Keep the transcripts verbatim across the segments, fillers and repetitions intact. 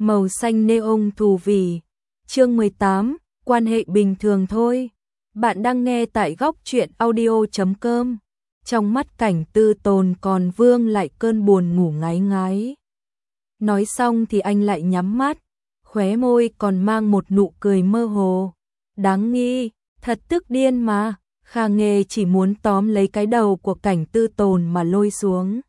màu xanh neon thù vì. Chương mười tám, quan hệ bình thường thôi. Bạn đang nghe tại góc truyện audio chấm com. Trong mắt Cảnh Tư Tồn còn vương lại cơn buồn ngủ ngáy ngái. Nói xong thì anh lại nhắm mắt, khóe môi còn mang một nụ cười mơ hồ. Đáng nghi, thật tức điên mà. Kha Nghê chỉ muốn tóm lấy cái đầu của Cảnh Tư Tồn mà lôi xuống.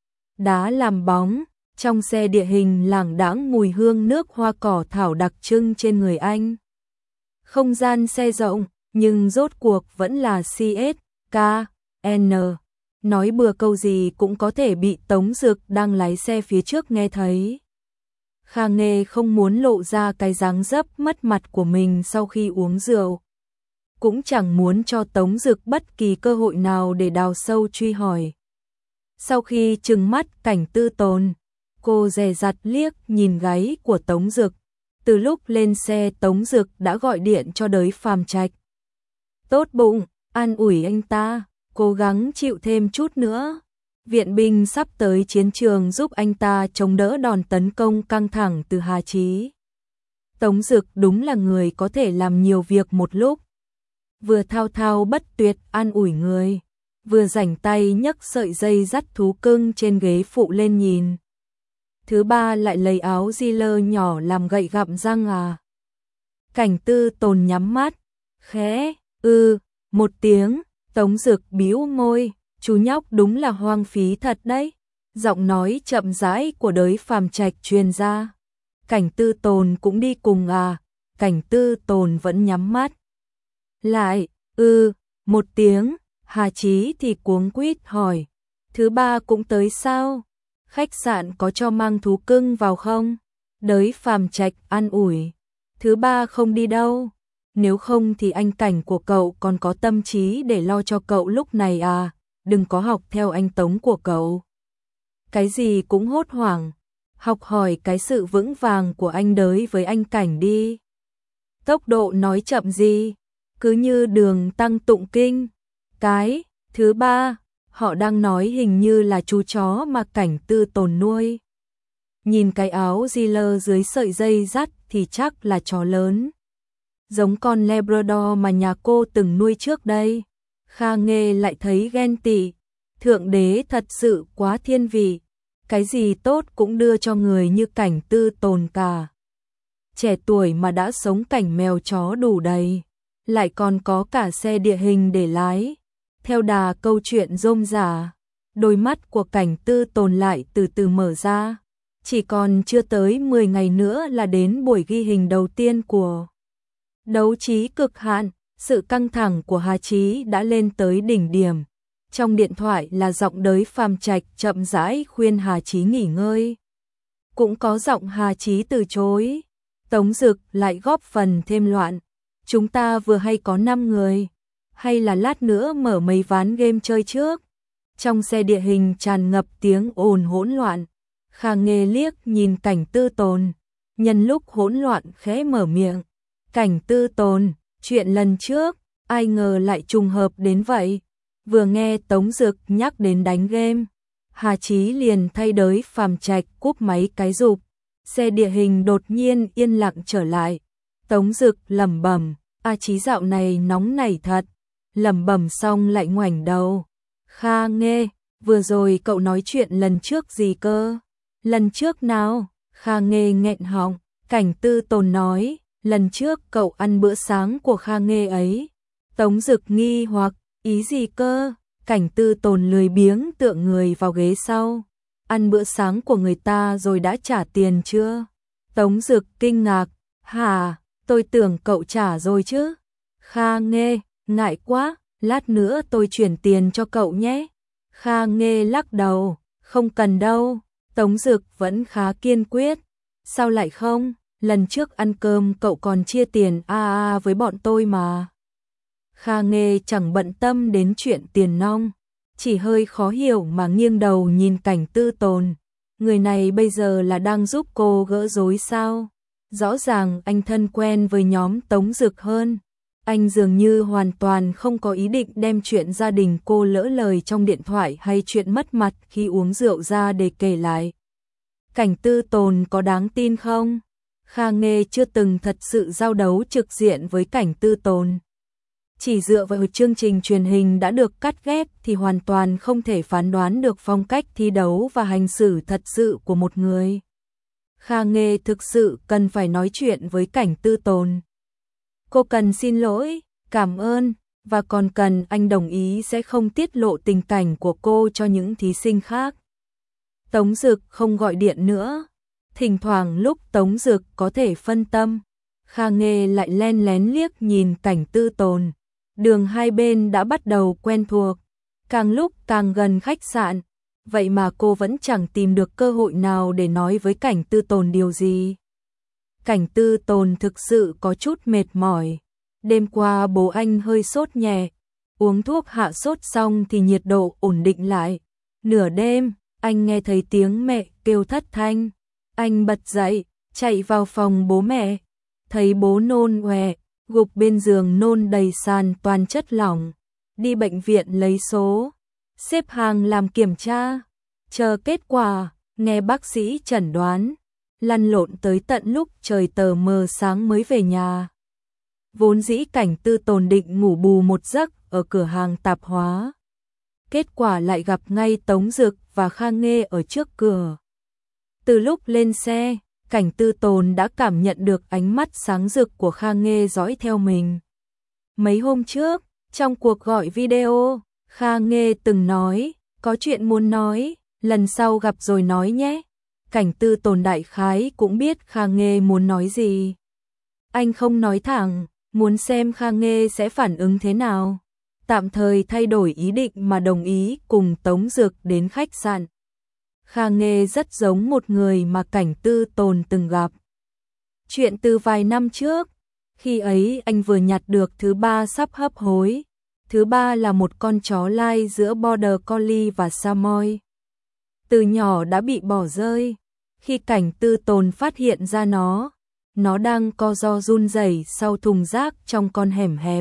Đá làm bóng, trong xe địa hình lảng đãng mùi hương nước hoa cỏ thảo đặc trưng trên người anh. Không gian xe rộng, nhưng rốt cuộc vẫn là xê ét ca en. Nói bừa câu gì cũng có thể bị Tống Dực đang lái xe phía trước nghe thấy. Kha Nghê không muốn lộ ra cái dáng dấp mất mặt của mình sau khi uống rượu. Cũng chẳng muốn cho Tống Dực bất kỳ cơ hội nào để đào sâu truy hỏi. Sau khi trừng mắt Cảnh Tư Tồn, cô dè dặt liếc nhìn gáy của Tống Dực. Từ lúc lên xe Tống Dực đã gọi điện cho Đới Phàm Trạch. Tốt bụng, an ủi anh ta, cố gắng chịu thêm chút nữa. Viện binh sắp tới chiến trường giúp anh ta chống đỡ đòn tấn công căng thẳng từ Hà Chí. Tống Dực đúng là người có thể làm nhiều việc một lúc. Vừa thao thao bất tuyệt an ủi người, vừa rảnh tay nhấc sợi dây dắt thú cưng trên ghế phụ lên nhìn. Thứ ba lại lấy áo di lơ nhỏ làm gậy gặm răng à. Cảnh Tư Tồn nhắm mắt, khẽ, ư, một tiếng, Tống Dực bĩu môi, chú nhóc đúng là hoang phí thật đấy. Giọng nói chậm rãi của Đới Phàm Trạch truyền ra. Cảnh Tư Tồn cũng đi cùng à. Cảnh Tư Tồn vẫn nhắm mắt. Lại, ư, một tiếng, Hà Chí thì cuống quýt hỏi. Thứ ba cũng tới sao? Khách sạn có cho mang thú cưng vào không? Đới Phàm Trạch an ủi. Thứ ba không đi đâu. Nếu không thì anh Cảnh của cậu còn có tâm trí để lo cho cậu lúc này à? Đừng có học theo anh Tống của cậu. Cái gì cũng hốt hoảng. Học hỏi cái sự vững vàng của anh Đới với anh Cảnh đi. Tốc độ nói chậm gì? Cứ như đường tăng tụng kinh. Cái, thứ ba, họ đang nói hình như là chú chó mà Cảnh Tư Tồn nuôi. Nhìn cái áo di lơ dưới sợi dây dắt thì chắc là chó lớn. Giống con Labrador mà nhà cô từng nuôi trước đây. Kha Nghê lại thấy ghen tị. Thượng đế thật sự quá thiên vị. Cái gì tốt cũng đưa cho người như Cảnh Tư Tồn cả. Trẻ tuổi mà đã sống cảnh mèo chó đủ đầy. Lại còn có cả xe địa hình để lái. Theo đà câu chuyện rôm rả, đôi mắt của Cảnh Tư Tồn lại từ từ mở ra. Chỉ còn chưa tới mười ngày nữa là đến buổi ghi hình đầu tiên của đấu trí cực hạn. Sự căng thẳng của Hà Chí đã lên tới đỉnh điểm. Trong điện thoại là giọng Đới Phàm Trạch chậm rãi khuyên Hà Chí nghỉ ngơi. Cũng có giọng Hà Chí từ chối. Tống Dực lại góp phần thêm loạn. Chúng ta vừa hay có năm người. Hay là lát nữa mở mấy ván game chơi trước. Trong xe địa hình tràn ngập tiếng ồn hỗn loạn. Kha Nghê liếc nhìn Cảnh Tư Tồn. Nhân lúc hỗn loạn khẽ mở miệng. Cảnh Tư Tồn, chuyện lần trước, ai ngờ lại trùng hợp đến vậy. Vừa nghe Tống Dực nhắc đến đánh game, Hà Chí liền thay Đới Phàm Trạch cúp máy cái rụp. Xe địa hình đột nhiên yên lặng trở lại. Tống Dực lẩm bẩm, A Chí dạo này nóng nảy thật. Lẩm bẩm xong lại ngoảnh đầu. Kha Nghê, vừa rồi cậu nói chuyện lần trước gì cơ? Lần trước nào? Kha Nghê nghẹn họng. Cảnh Tư Tồn nói, lần trước cậu ăn bữa sáng của Kha Nghê ấy. Tống Dực nghi hoặc, ý gì cơ? Cảnh Tư Tồn lười biếng tựa người vào ghế sau. Ăn bữa sáng của người ta rồi đã trả tiền chưa? Tống Dực kinh ngạc, hả? Tôi tưởng cậu trả rồi chứ. Kha Nghê, ngại quá, lát nữa tôi chuyển tiền cho cậu nhé. Kha Nghê lắc đầu, không cần đâu. Tống Dực vẫn khá kiên quyết. Sao lại không? Lần trước ăn cơm cậu còn chia tiền a a với bọn tôi mà. Kha Nghê chẳng bận tâm đến chuyện tiền nong, chỉ hơi khó hiểu mà nghiêng đầu nhìn Cảnh Tư Tồn. Người này bây giờ là đang giúp cô gỡ rối sao? Rõ ràng anh thân quen với nhóm Tống Dực hơn. Anh dường như hoàn toàn không có ý định đem chuyện gia đình cô lỡ lời trong điện thoại hay chuyện mất mặt khi uống rượu ra để kể lại. Cảnh Tư Tồn có đáng tin không? Kha Nghê chưa từng thật sự giao đấu trực diện với Cảnh Tư Tồn. Chỉ dựa vào chương trình truyền hình đã được cắt ghép thì hoàn toàn không thể phán đoán được phong cách thi đấu và hành xử thật sự của một người. Kha Nghê thực sự cần phải nói chuyện với Cảnh Tư Tồn. Cô cần xin lỗi, cảm ơn, và còn cần anh đồng ý sẽ không tiết lộ tình cảnh của cô cho những thí sinh khác. Tống Dực không gọi điện nữa. Thỉnh thoảng lúc Tống Dực có thể phân tâm, Kha Nghê lại len lén liếc nhìn Cảnh Tư Tồn. Đường hai bên đã bắt đầu quen thuộc, càng lúc càng gần khách sạn, vậy mà cô vẫn chẳng tìm được cơ hội nào để nói với Cảnh Tư Tồn điều gì. Cảnh Tư Tồn thực sự có chút mệt mỏi. Đêm qua bố anh hơi sốt nhẹ, uống thuốc hạ sốt xong thì nhiệt độ ổn định lại. Nửa đêm, anh nghe thấy tiếng mẹ kêu thất thanh. Anh bật dậy, chạy vào phòng bố mẹ, thấy bố nôn ọe, gục bên giường nôn đầy sàn toàn chất lỏng. Đi bệnh viện lấy số, xếp hàng làm kiểm tra, chờ kết quả, nghe bác sĩ chẩn đoán, lăn lộn tới tận lúc trời tờ mờ sáng mới về nhà. Vốn dĩ Cảnh Tư Tồn định ngủ bù một giấc ở cửa hàng tạp hóa. Kết quả lại gặp ngay Tống Dực và Kha Nghê ở trước cửa. Từ lúc lên xe, Cảnh Tư Tồn đã cảm nhận được ánh mắt sáng rực của Kha Nghê dõi theo mình. Mấy hôm trước, trong cuộc gọi video, Kha Nghê từng nói, có chuyện muốn nói, lần sau gặp rồi nói nhé. Cảnh Tư Tồn đại khái cũng biết Kha Nghê muốn nói gì. Anh không nói thẳng, muốn xem Kha Nghê sẽ phản ứng thế nào. Tạm thời thay đổi ý định mà đồng ý cùng Tống Dực đến khách sạn. Kha Nghê rất giống một người mà Cảnh Tư Tồn từng gặp. Chuyện từ vài năm trước, khi ấy anh vừa nhặt được thứ ba sắp hấp hối. Thứ ba là một con chó lai giữa Border Collie và Samoy. Từ nhỏ đã bị bỏ rơi. Khi Cảnh Tư Tồn phát hiện ra nó, nó đang co ro run rẩy sau thùng rác trong con hẻm hẹp.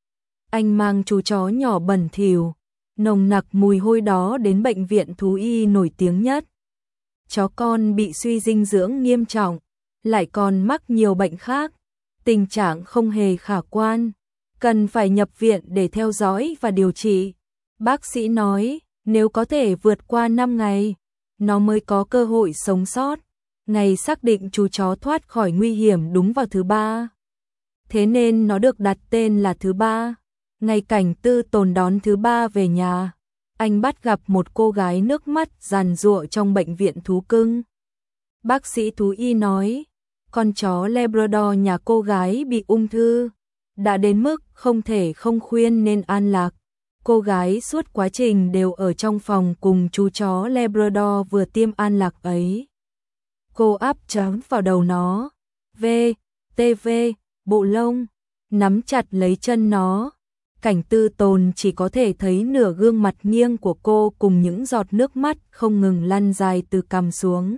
Anh mang chú chó nhỏ bẩn thỉu, nồng nặc mùi hôi đó đến bệnh viện thú y nổi tiếng nhất. Chó con bị suy dinh dưỡng nghiêm trọng, lại còn mắc nhiều bệnh khác, tình trạng không hề khả quan, cần phải nhập viện để theo dõi và điều trị. Bác sĩ nói, nếu có thể vượt qua năm ngày, nó mới có cơ hội sống sót. Ngày xác định chú chó thoát khỏi nguy hiểm đúng vào thứ ba. Thế nên nó được đặt tên là Thứ Ba. Ngày Cảnh Tư Tồn đón Thứ Ba về nhà, anh bắt gặp một cô gái nước mắt giàn giụa trong bệnh viện thú cưng. Bác sĩ thú y nói, con chó Labrador nhà cô gái bị ung thư, đã đến mức không thể không khuyên nên an lạc. Cô gái suốt quá trình đều ở trong phòng cùng chú chó Labrador vừa tiêm an lạc ấy. Cô áp trắng vào đầu nó, V, T V, bộ lông, nắm chặt lấy chân nó. Cảnh Tư Tồn chỉ có thể thấy nửa gương mặt nghiêng của cô cùng những giọt nước mắt không ngừng lăn dài từ cằm xuống.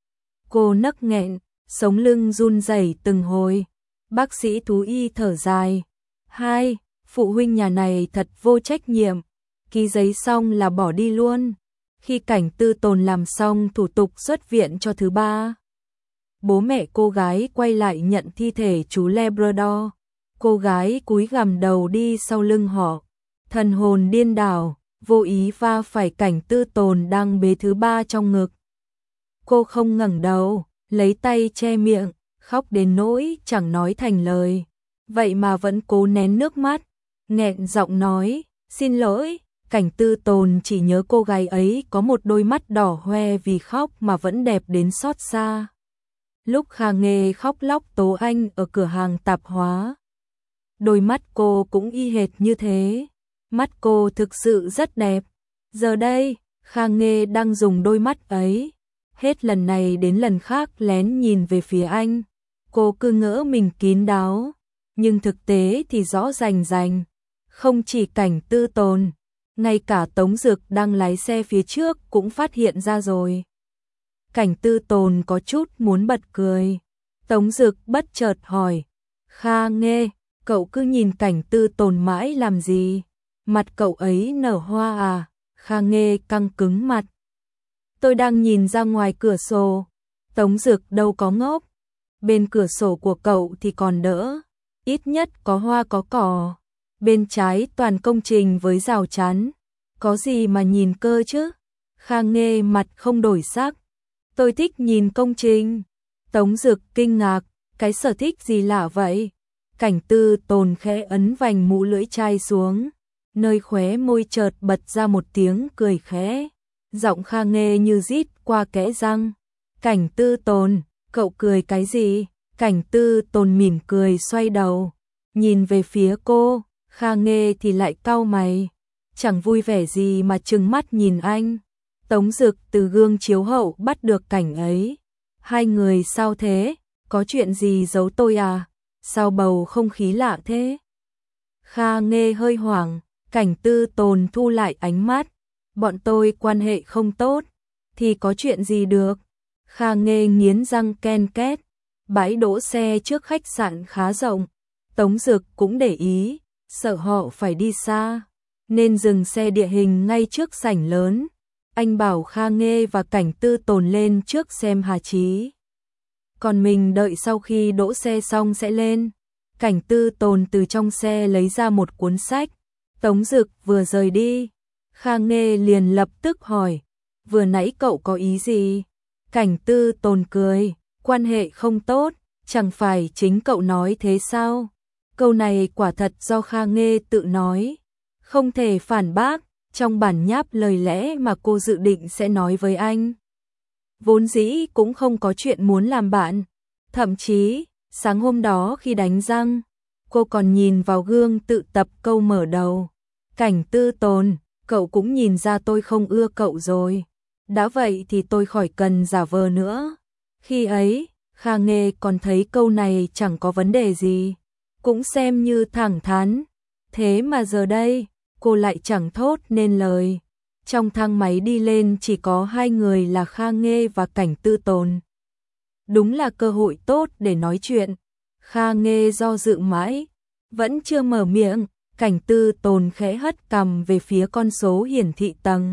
Cô nấc nghẹn, sống lưng run rẩy từng hồi. Bác sĩ thú y thở dài. Hai, phụ huynh nhà này thật vô trách nhiệm. Ký giấy xong là bỏ đi luôn. Khi Cảnh Tư Tồn làm xong thủ tục xuất viện cho Thứ Ba, bố mẹ cô gái quay lại nhận thi thể chú Labrador. Cô gái cúi gằm đầu đi sau lưng họ, thần hồn điên đảo, vô ý va phải Cảnh Tư Tồn đang bế Thứ Ba trong ngực. Cô không ngẩng đầu, lấy tay che miệng, khóc đến nỗi chẳng nói thành lời, vậy mà vẫn cố nén nước mắt, nghẹn giọng nói, xin lỗi. Cảnh Tư Tồn chỉ nhớ cô gái ấy có một đôi mắt đỏ hoe vì khóc mà vẫn đẹp đến xót xa. Lúc Kha Nghê khóc lóc tố anh ở cửa hàng tạp hóa, đôi mắt cô cũng y hệt như thế. Mắt cô thực sự rất đẹp. Giờ đây, Kha Nghê đang dùng đôi mắt ấy, hết lần này đến lần khác lén nhìn về phía anh. Cô cứ ngỡ mình kín đáo, nhưng thực tế thì rõ rành rành. Không chỉ Cảnh Tư Tồn, ngay cả Tống Dực đang lái xe phía trước cũng phát hiện ra rồi. Cảnh Tư Tồn có chút muốn bật cười. Tống Dực bất chợt hỏi, Kha Nghê, cậu cứ nhìn Cảnh Tư Tồn mãi làm gì? Mặt cậu ấy nở hoa à? Kha Nghê căng cứng mặt. Tôi đang nhìn ra ngoài cửa sổ, Tống Dực đâu có ngốc. Bên cửa sổ của cậu thì còn đỡ, ít nhất có hoa có cỏ. Bên trái toàn công trình với rào chắn, có gì mà nhìn cơ chứ? Kha Nghê mặt không đổi sắc. Tôi thích nhìn công trình. Tống Dực kinh ngạc, cái sở thích gì lạ vậy? Cảnh Tư Tồn khẽ ấn vành mũ lưỡi chai xuống, nơi khóe môi chợt bật ra một tiếng cười khẽ. Giọng Kha Nghê như rít qua kẽ răng. Cảnh Tư Tồn, cậu cười cái gì? Cảnh Tư Tồn mỉm cười xoay đầu, nhìn về phía cô. Kha Nghê thì lại cau mày, chẳng vui vẻ gì mà trừng mắt nhìn anh. Tống Dực từ gương chiếu hậu bắt được cảnh ấy. Hai người sao thế? Có chuyện gì giấu tôi à? Sao bầu không khí lạ thế? Kha Nghê hơi hoảng. Cảnh Tư Tồn thu lại ánh mắt. Bọn tôi quan hệ không tốt, thì có chuyện gì được? Kha Nghê nghiến răng ken két. Bãi đỗ xe trước khách sạn khá rộng. Tống Dực cũng để ý, sợ họ phải đi xa, nên dừng xe địa hình ngay trước sảnh lớn. Anh bảo Kha Nghê và Cảnh Tư Tồn lên trước xem Hà Chí, còn mình đợi sau khi đỗ xe xong sẽ lên. Cảnh Tư Tồn từ trong xe lấy ra một cuốn sách. Tống Dực vừa rời đi, Kha Nghê liền lập tức hỏi, vừa nãy cậu có ý gì? Cảnh Tư Tồn cười, quan hệ không tốt, chẳng phải chính cậu nói thế sao? Câu này quả thật do Kha Nghê tự nói, không thể phản bác, trong bản nháp lời lẽ mà cô dự định sẽ nói với anh. Vốn dĩ cũng không có chuyện muốn làm bạn, thậm chí, sáng hôm đó khi đánh răng, cô còn nhìn vào gương tự tập câu mở đầu. Cảnh Tư Tồn, cậu cũng nhìn ra tôi không ưa cậu rồi. Đã vậy thì tôi khỏi cần giả vờ nữa. Khi ấy, Kha Nghê còn thấy câu này chẳng có vấn đề gì, cũng xem như thẳng thắn. Thế mà giờ đây, cô lại chẳng thốt nên lời. Trong thang máy đi lên chỉ có hai người là Kha Nghê và Cảnh Tư Tồn. Đúng là cơ hội tốt để nói chuyện. Kha Nghê do dự mãi, vẫn chưa mở miệng. Cảnh Tư Tồn khẽ hất cằm về phía con số hiển thị tầng,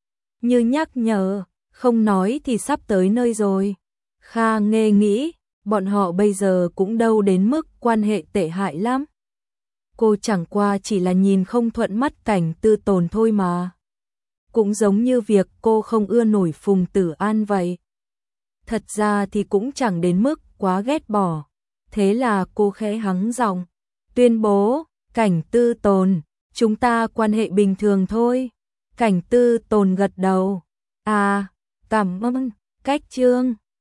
như nhắc nhở, không nói thì sắp tới nơi rồi. Kha Nghê nghĩ, bọn họ bây giờ cũng đâu đến mức quan hệ tệ hại lắm. Cô chẳng qua chỉ là nhìn không thuận mắt Cảnh Tư Tồn thôi mà. Cũng giống như việc cô không ưa nổi Phùng Tử An vậy. Thật ra thì cũng chẳng đến mức quá ghét bỏ. Thế là cô khẽ hắng giọng, tuyên bố, Cảnh Tư Tồn, chúng ta quan hệ bình thường thôi. Cảnh Tư Tồn gật đầu, à, cảm ơn, cách chương.